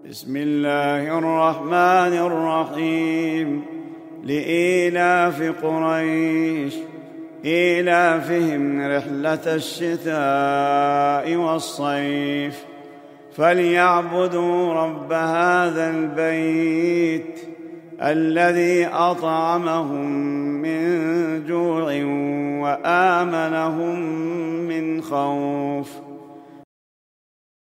بسم الله الرحمن الرحيم. لإيلاف قريش إيلافهم رحلة الشتاء والصيف فليعبدوا رب هذا البيت الذي أطعمهم من جوع وآمنهم من خوف.